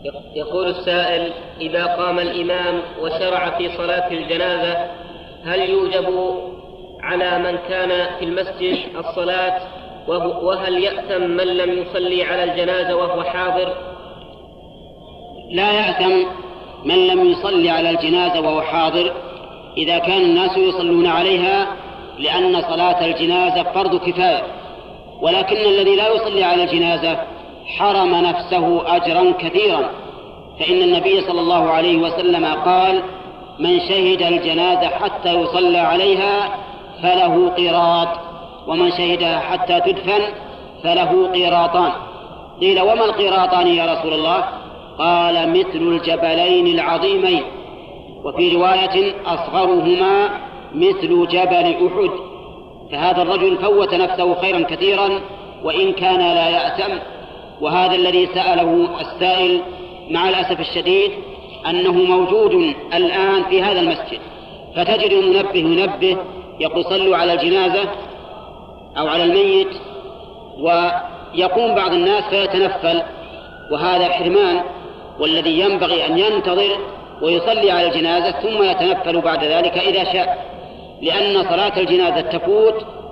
يقول السائل: إذا قام الإمام وشرع في صلاة الجنازة هل يوجب على من كان في المسجد الصلاة، وهل يأثم من لم يصلي على الجنازة وهو حاضر؟ لا يأثم من لم يصلي على الجنازة وهو حاضر إذا كان الناس يصلون عليها، لأن صلاة الجنازة فرض كفاية، ولكن الذي لا يصلي على الجنازة حرم نفسه أجرا كثيرا، فإن النبي صلى الله عليه وسلم قال: من شهد الجنازة حتى يصلى عليها فله قيراط، ومن شهدها حتى تدفن فله قيراطان. قيل: وما القيراطان يا رسول الله؟ قال: مثل الجبلين العظيمين، وفي رواية: أصغرهما مثل جبل أحد. فهذا الرجل فوت نفسه خيرا كثيرا وإن كان لا يأثم. وهذا الذي سأله السائل مع الأسف الشديد أنه موجود الآن في هذا المسجد، فتجد المنبه ينبه يقول: صلوا على الجنازة أو على الميت، ويقوم بعض الناس فيتنفل، وهذا حرمان، والذي ينبغي أن ينتظر ويصلي على الجنازة ثم يتنفل بعد ذلك إذا شاء، لأن صلاة الجنازة تفوت